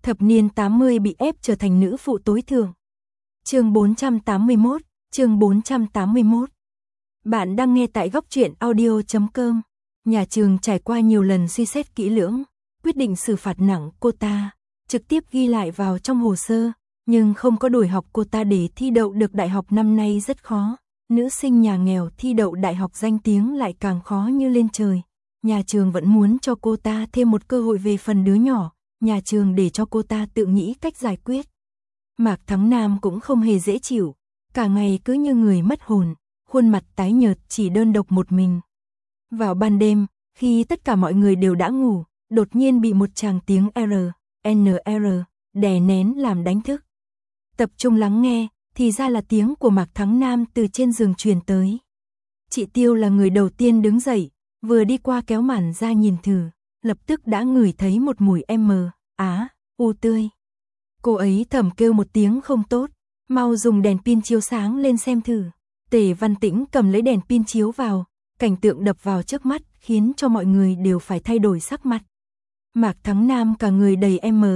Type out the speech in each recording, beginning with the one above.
Thập niên 80 bị ép trở thành nữ phụ tối thượng. Chương 481. Bạn đang nghe tại góc truyện audio.com. Nhà trường trải qua nhiều lần suy xét kỹ lưỡng, quyết định xử phạt nặng cô ta, trực tiếp ghi lại vào trong hồ sơ, nhưng không có đổi học cô ta để thi đậu được đại học năm nay rất khó. Nữ sinh nhà nghèo thi đậu đại học danh tiếng lại càng khó như lên trời. Nhà trường vẫn muốn cho cô ta thêm một cơ hội về phần đứa nhỏ, nhà trường để cho cô ta tự nghĩ cách giải quyết. Mạc Thắng Nam cũng không hề dễ chịu, cả ngày cứ như người mất hồn, khuôn mặt tái nhợt chỉ đơn độc một mình. Vào ban đêm, khi tất cả mọi người đều đã ngủ, đột nhiên bị một tràng tiếng NR đè nén làm đánh thức. Tập trung lắng nghe, thì ra là tiếng của Mạc Thắng Nam từ trên giường truyền tới. Chị Tiêu là người đầu tiên đứng dậy, vừa đi qua kéo màn ra nhìn thử, lập tức đã ngửi thấy một mùi u tươi. Cô ấy thầm kêu một tiếng không tốt, mau dùng đèn pin chiếu sáng lên xem thử. Tề Văn Tĩnh cầm lấy đèn pin chiếu vào, cảnh tượng đập vào trước mắt khiến cho mọi người đều phải thay đổi sắc mặt. Mạc Thắng Nam cả người đầy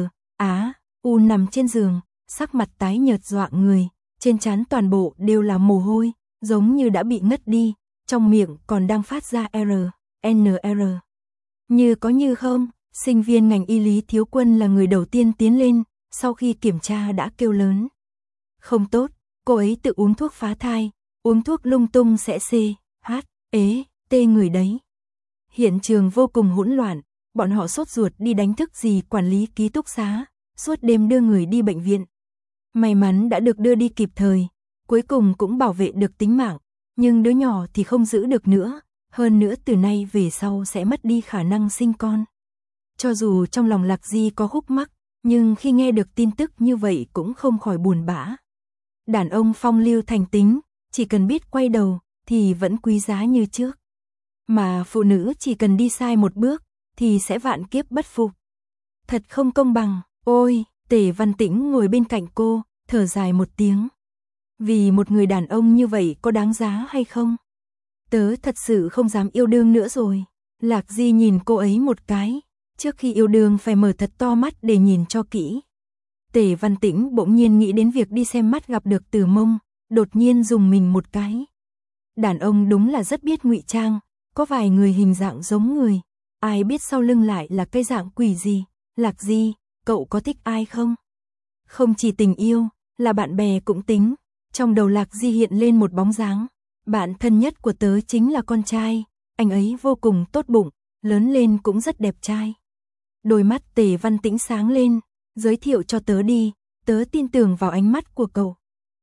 u nằm trên giường, sắc mặt tái nhợt dọa người, trên trán toàn bộ đều là mồ hôi, giống như đã bị ngất đi, trong miệng còn đang phát ra NR. Như có như không, sinh viên ngành y Lý Thiếu Quân là người đầu tiên tiến lên, sau khi kiểm tra đã kêu lớn. Không tốt, cô ấy tự uống thuốc phá thai, uống thuốc lung tung sẽ tê người đấy. Hiện trường vô cùng hỗn loạn, bọn họ sốt ruột đi đánh thức dì quản lý ký túc xá, suốt đêm đưa người đi bệnh viện. May mắn đã được đưa đi kịp thời, cuối cùng cũng bảo vệ được tính mạng, nhưng đứa nhỏ thì không giữ được nữa, hơn nữa từ nay về sau sẽ mất đi khả năng sinh con. Cho dù trong lòng Lạc Di có khúc mắc, nhưng khi nghe được tin tức như vậy cũng không khỏi buồn bã. Đàn ông phong lưu thành tính, chỉ cần biết quay đầu thì vẫn quý giá như trước. Mà phụ nữ chỉ cần đi sai một bước thì sẽ vạn kiếp bất phục. Thật không công bằng. Ôi, Tề Văn Tĩnh ngồi bên cạnh cô, thở dài một tiếng. Vì một người đàn ông như vậy có đáng giá hay không? Tớ thật sự không dám yêu đương nữa rồi. Lạc Di nhìn cô ấy một cái, trước khi yêu đương phải mở thật to mắt để nhìn cho kỹ. Tề Văn Tĩnh bỗng nhiên nghĩ đến việc đi xem mắt gặp được Từ Mông, đột nhiên dùng mình một cái. Đàn ông đúng là rất biết ngụy trang, có vài người hình dạng giống người, ai biết sau lưng lại là cái dạng quỷ gì. Lạc Di, cậu có thích ai không? Không chỉ tình yêu, là bạn bè cũng tính. Trong đầu Lạc Di hiện lên một bóng dáng. Bạn thân nhất của tớ chính là con trai, anh ấy vô cùng tốt bụng, lớn lên cũng rất đẹp trai. Đôi mắt Tề Văn Tĩnh sáng lên, giới thiệu cho tớ đi, tớ tin tưởng vào ánh mắt của cậu.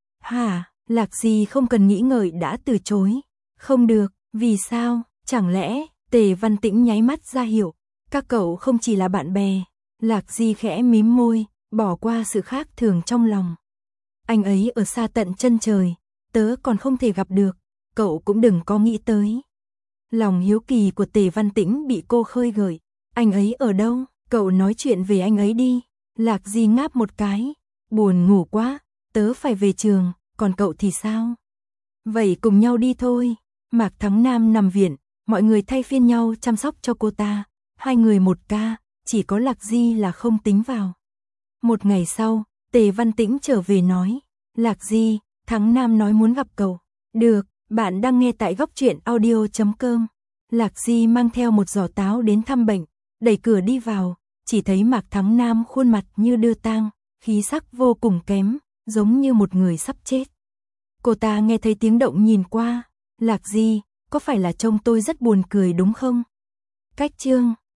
Hả, Lạc Di không cần nghĩ ngợi đã từ chối. Không được, vì sao, chẳng lẽ, Tề Văn Tĩnh nháy mắt ra hiệu, các cậu không chỉ là bạn bè. Lạc Di khẽ mím môi, bỏ qua sự khác thường trong lòng. Anh ấy ở xa tận chân trời, tớ còn không thể gặp được, cậu cũng đừng có nghĩ tới. Lòng hiếu kỳ của Tề Văn Tĩnh bị cô khơi gợi. Anh ấy ở đâu? Cậu nói chuyện về anh ấy đi. Lạc Di ngáp một cái. Buồn ngủ quá, tớ phải về trường, còn cậu thì sao? Vậy cùng nhau đi thôi. Mạc Thắng Nam nằm viện, mọi người thay phiên nhau chăm sóc cho cô ta. 2 người 1 ca, chỉ có Lạc Di là không tính vào. Một ngày sau, Tề Văn Tĩnh trở về nói. Lạc Di, Thắng Nam nói muốn gặp cậu. Được, bạn đang nghe tại góc truyện audio.com. Lạc Di mang theo một giỏ táo đến thăm bệnh, đẩy cửa đi vào, chỉ thấy Mạc Thắng Nam khuôn mặt như đưa tang, khí sắc vô cùng kém, giống như một người sắp chết. Cô ta nghe thấy tiếng động nhìn qua. Lạc Di, có phải là trông tôi rất buồn cười đúng không? Cách chương